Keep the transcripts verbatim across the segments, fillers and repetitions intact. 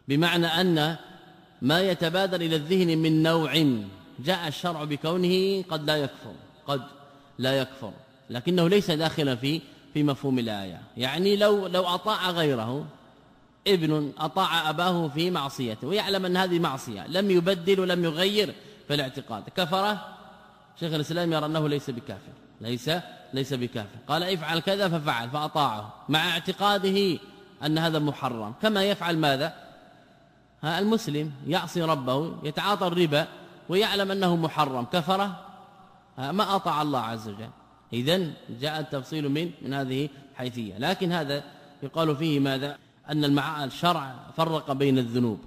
بمعنى أن ما يتبادر إلى الذهن من نوع جاء الشرع بكونه قد لا يكفر قد لا يكفر لكنه ليس داخلا في في مفهوم الآية. يعني لو لو أطاع غيره، ابن أطاع أباه في معصيته ويعلم أن هذه معصية، لم يبدل ولم يغير في الاعتقاد، كفر. شيخ الإسلام يرى أنه ليس بكافر، ليس ليس بكافر. قال افعل كذا ففعل فأطاعه مع اعتقاده أن هذا محرم، كما يفعل ماذا؟ ها المسلم يعصي ربه، يتعاطى الربا ويعلم أنه محرم، كفر، ما أطاع الله عز وجل. إذن جاء التفصيل من من هذه الحيثية. لكن هذا يقال فيه ماذا؟ أن المع... الشرع فرق بين الذنوب،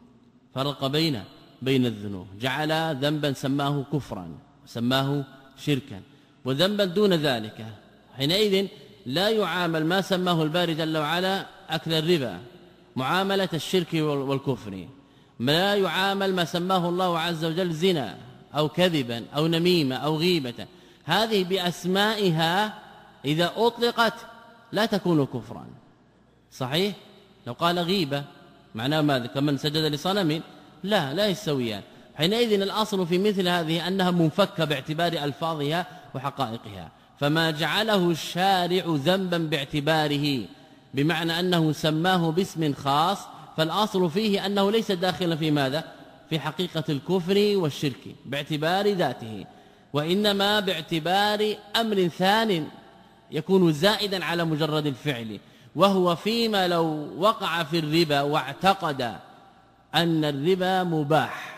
فرق بين بين الذنوب، جعل ذنبا سماه كفرا سماه شركا، وذنبا دون ذلك. حينئذ لا يعامل ما سماه الباري جل وعلا أكل الربا معاملة الشرك والكفر، لا يعامل ما سماه الله عز وجل زنا أو كذبا أو نميمة أو غيبة. هذه بأسمائها إذا أطلقت لا تكون كفرا، صحيح؟ لو قال غيبة معناه ماذا؟ كمن سجد لصنم، لا لا يستويان. حينئذ الأصل في مثل هذه أنها منفكة باعتبار ألفاظها وحقائقها. فما جعله الشارع ذنبا باعتباره بمعنى أنه سماه باسم خاص، فالأصل فيه أنه ليس داخلا في ماذا؟ في حقيقة الكفر والشرك باعتبار ذاته، وإنما باعتبار أمر ثان يكون زائدا على مجرد الفعل، وهو فيما لو وقع في الربا واعتقد أن الربا مباح،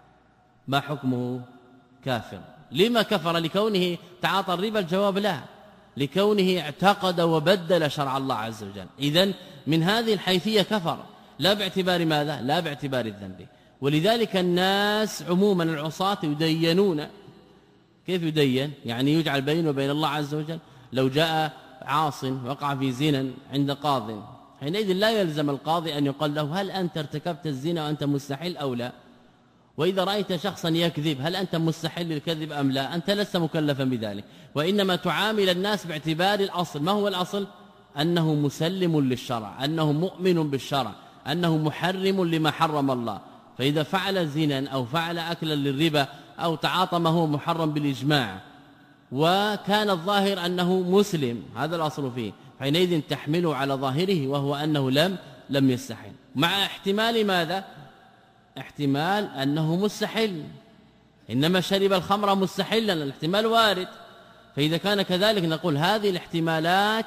ما حكمه؟ كافر. لما كفر؟ لكونه تعاطى الربا؟ الجواب لا، لكونه اعتقد وبدل شرع الله عز وجل. إذن من هذه الحيثية كفر، لا باعتبار ماذا؟ لا باعتبار الذنب. ولذلك الناس عموما العصاة يدينون. كيف يدين؟ يعني يجعل بينه وبين الله عز وجل. لو جاء عاص وقع في زنا عند قاض، حينئذ لا يلزم القاضي أن يقول له هل أنت ارتكبت الزنا وأنت مستحيل أو لا؟ وإذا رأيت شخصا يكذب هل أنت مستحيل للكذب أم لا؟ أنت لست مكلفا بذلك. وإنما تعامل الناس باعتبار الأصل. ما هو الأصل؟ أنه مسلم للشرع، أنه مؤمن بالشرع، أنه محرم لما حرم الله. فإذا فعل زنا أو فعل أكلا للربا أو تعاطى ما هو محرم بالإجماع وكان الظاهر أنه مسلم، هذا الأصل فيه، حينئذ تحمله على ظاهره وهو أنه لم لم يستحل، مع احتمال ماذا؟ احتمال أنه مستحل، إنما شرب الخمر مستحلا، الاحتمال وارد. فإذا كان كذلك نقول هذه الاحتمالات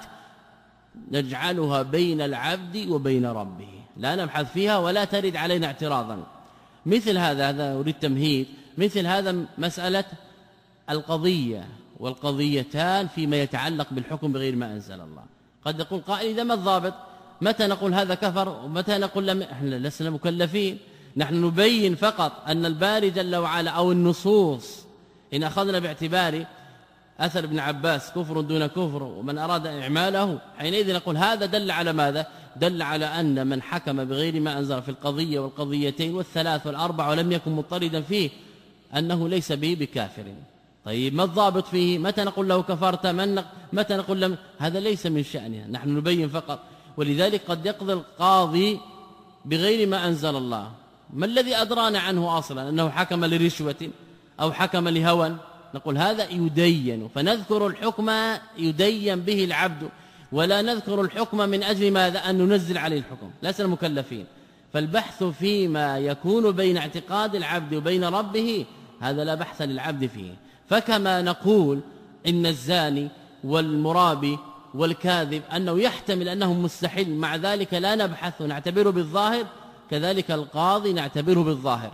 نجعلها بين العبد وبين ربه، لا نبحث فيها ولا ترد علينا اعتراضا. مثل هذا هذا أريد تمهيد، مثل هذا مسألة القضية والقضيتان فيما يتعلق بالحكم بغير ما أنزل الله. قد يقول قائل إذا ما الضابط؟ متى نقول هذا كفر ومتى نقول لم؟ احنا لسنا مكلفين، نحن نبين فقط أن الباري جل وعلا أو النصوص إن أخذنا باعتبار أثر ابن عباس كفر دون كفر ومن أراد إعماله، حينئذ نقول هذا دل على ماذا؟ دل على أن من حكم بغير ما أنزل في القضية والقضيتين والثلاث والأربع ولم يكن مضطردا فيه أنه ليس به بكافر. طيب ما الضابط فيه؟ متى نقول له كفرت؟ من متى نقول لم؟ هذا ليس من شأننا، نحن نبين فقط. ولذلك قد يقضي القاضي بغير ما أنزل الله، ما الذي أدرانا عنه أصلا؟ أنه حكم لرشوة أو حكم لهوى؟ نقول هذا يدين، فنذكر الحكم يدين به العبد، ولا نذكر الحكم من أجل ماذا؟ أن ننزل عليه الحكم، لسنا مكلفين. فالبحث فيما يكون بين اعتقاد العبد وبين ربه هذا لا بحث للعبد فيه. فكما نقول إن الزاني والمرابي والكاذب أنه يحتمل أنه مستحيل، مع ذلك لا نبحث ونعتبره بالظاهر، كذلك القاضي نعتبره بالظاهر.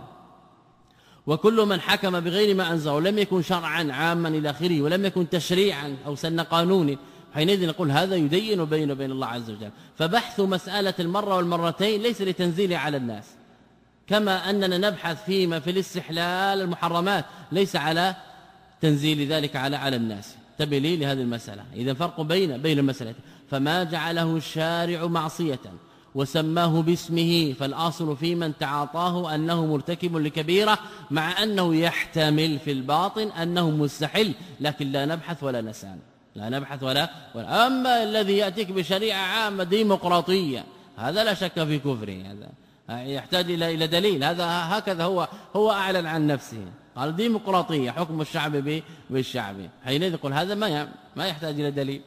وكل من حكم بغير ما أنزل ولم يكن شرعا عاما إلى آخره ولم يكن تشريعا أو سن قانون، حينئذ نقول هذا يدين بينه وبين الله عز وجل. فبحث مسألة المرة والمرتين ليس لتنزيله على الناس، كما أننا نبحث فيما في الاستحلال المحرمات ليس على تنزيل ذلك على على الناس. انتبه لي لهذه المسألة. إذا فرق بين بين المسألة، فما جعله الشارع معصية وسماه باسمه فالأصل في من تعاطاه أنه مرتكب لكبيرة، مع أنه يحتمل في الباطن أنه مستحل، لكن لا نبحث ولا نسأل، لا نبحث ولا, ولا. أما الذي يأتيك بشريعة عامة ديمقراطية هذا لا شك في كفره، هذا يحتاج الى الى دليل. هذا هكذا هو هو اعلن عن نفسه، قال ديمقراطيه حكم الشعب بالشعب، حينئذ يقول هذا ما ما يحتاج الى دليل.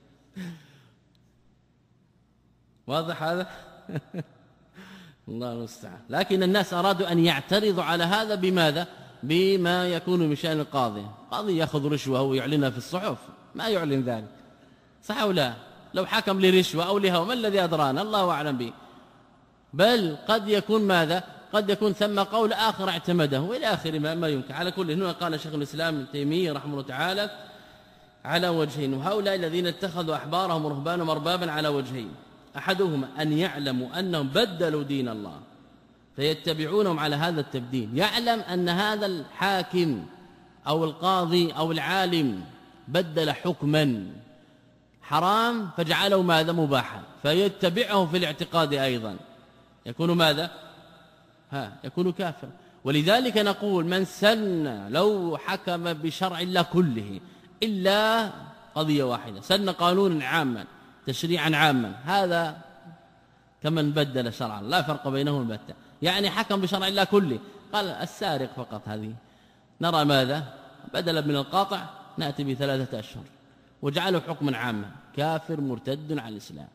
واضح هذا؟ الله المستعان. لكن الناس ارادوا ان يعترضوا على هذا بماذا؟ بما يكون من شأن القاضي. قاضي ياخذ رشوه ويعلنها في الصحف، ما يعلن ذلك، صح او لا؟ لو حكم لرشوه او لهوى ما الذي ادرانا؟ الله اعلم به. بل قد يكون ماذا؟ قد يكون ثم قول آخر اعتمده والى اخر ما, ما يمكن. على كل هنا قال شيخ الاسلام ابن تيميه رحمه الله تعالى على وجهين، وهؤلاء الذين اتخذوا احبارهم ورهبانهم اربابا على وجهين، احدهما ان يعلموا انهم بدلوا دين الله فيتبعونهم على هذا التبديل، يعلم ان هذا الحاكم او القاضي او العالم بدل حكما حرام فجعله ماذا؟ مباحا، فيتبعه في الاعتقاد ايضا، يكون ماذا؟ ها يكون كافر. ولذلك نقول من سن لو حكم بشرع الله كله الا قضيه واحده، سن قانونا عاما تشريعا عاما، هذا كمن بدل شرعا لا فرق بينهم البتة. يعني حكم بشرع الله كله، قال السارق فقط هذه نرى ماذا؟ بدلا من القاطع ناتي بثلاثه اشهر وجعله حكما عاما، كافر مرتد عن الاسلام.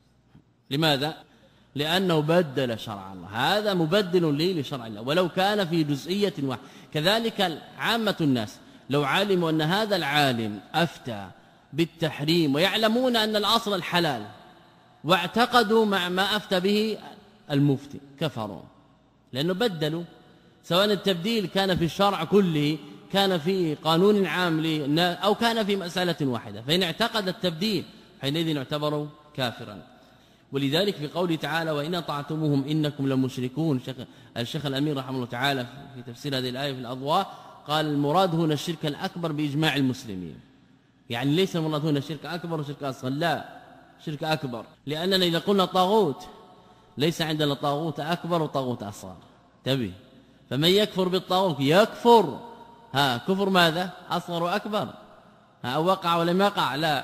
لماذا؟ لانه بدل شرع الله، هذا مبدل لي لشرع الله ولو كان في جزئيه واحده. كذلك عامه الناس لو علموا ان هذا العالم افتى بالتحريم ويعلمون ان الاصل الحلال واعتقدوا مع ما افتى به المفتي كفروا، لانه بدلوا، سواء التبديل كان في الشرع كله، كان في قانون عام او كان في مساله واحده، فان اعتقد التبديل حينئذ يعتبر كافرا. ولذلك في قوله تعالى وان اطعتموهم انكم لمشركون، الشيخ الامير رحمه الله تعالى في تفسير هذه الايه في الاضواء قال المراد هنا الشرك الاكبر باجماع المسلمين، يعني ليس المراد هنا شرك اكبر وشرك اصغر، لا شرك اكبر، لاننا اذا قلنا طاغوت ليس عندنا طاغوت اكبر وطاغوت اصغر، انتبه. فمن يكفر بالطاغوت يكفر ها كفر ماذا؟ اصغر واكبر، ها او وقع ولم يقع، لا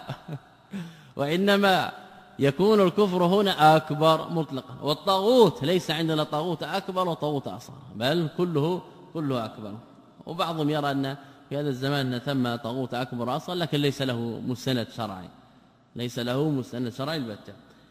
وانما يكون الكفر هنا اكبر مطلقا، والطاغوت ليس عندنا طاغوت اكبر وطاغوت اصغر، بل كله كله اكبر. وبعضهم يرى ان في هذا الزمان ثم طاغوت اكبر اصغر، لكن ليس له مستند شرعي، ليس له مستند شرعي البتة.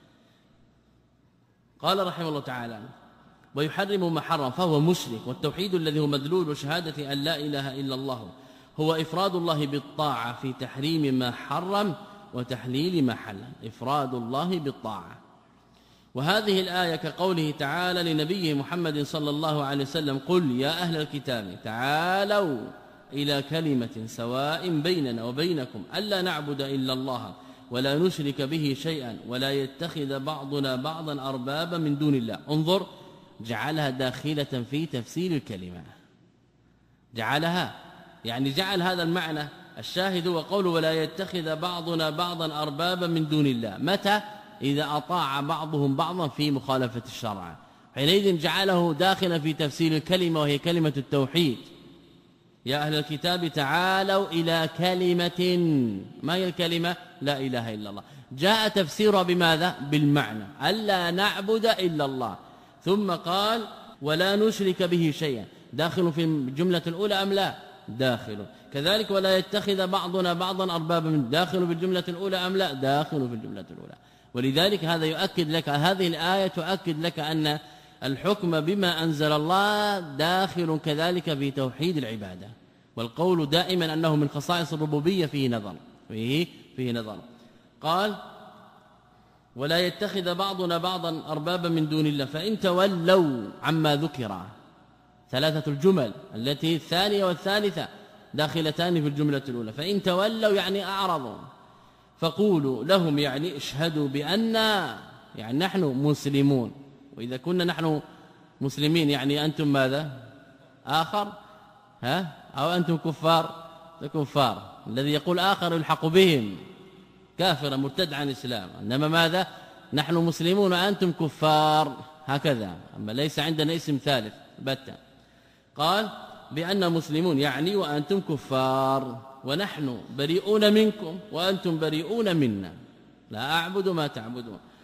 قال رحمه الله تعالى ويحرم ما حرم فهو مشرك، والتوحيد الذي هو مدلول شهادة أن لا إله إلا الله هو إفراد الله بالطاعة في تحريم ما حرم وتحليل ما حل، إفراد الله بالطاعة. وهذه الآية كقوله تعالى لنبيه محمد صلى الله عليه وسلم قل يا أهل الكتاب تعالوا إلى كلمة سواء بيننا وبينكم ألا نعبد إلا الله ولا نشرك به شيئا ولا يتخذ بعضنا بعضا أربابا من دون الله. انظر، جعلها داخلة في تفسير الكلمة، جعلها يعني جعل هذا المعنى الشاهد هو قوله ولا يتخذ بعضنا بعضا أربابا من دون الله. متى؟ إذا أطاع بعضهم بعضا في مخالفة الشرع، حينئذ جعله داخلا في تفسير الكلمة وهي كلمة التوحيد. يا أهل الكتاب تعالوا إلى كلمة، ما هي الكلمة؟ لا إله إلا الله. جاء تفسيرها بماذا؟ بالمعنى ألا نعبد إلا الله، ثم قال ولا نشرك به شيئا، داخل في الجملة الأولى أم لا؟ داخل. كذلك ولا يتخذ بعضنا بعضا أربابا من، داخل في الجملة الأولى أم لا؟ داخل في الجملة الأولى. ولذلك هذا يؤكد لك، هذه الآية تؤكد لك أن الحكم بما أنزل الله داخل كذلك في توحيد العبادة، والقول دائما أنه من خصائص الربوبية فيه نظر، فيه فيه نظر. قال ولا يتخذ بعضنا بعضا أربابا من دون الله فإن تولوا عما ذكر، ثلاثة الجمل التي الثانية والثالثة داخلتان في الجملة الأولى، فإن تولوا يعني أعرضوا، فقولوا لهم يعني اشهدوا بأننا يعني نحن مسلمون. وإذا كنا نحن مسلمين يعني أنتم ماذا؟ آخر، ها؟ أو أنتم كفار؟ كفار. الذي يقول آخر يلحق بهم كافر مرتد عن الإسلام، إنما ماذا؟ نحن مسلمون وأنتم كفار، هكذا. أما ليس عندنا اسم ثالث بتة. قال بأن مسلمون يعني وأنتم كفار، ونحن بريئون منكم وأنتم بريئون منا، لا أعبد ما تعبدون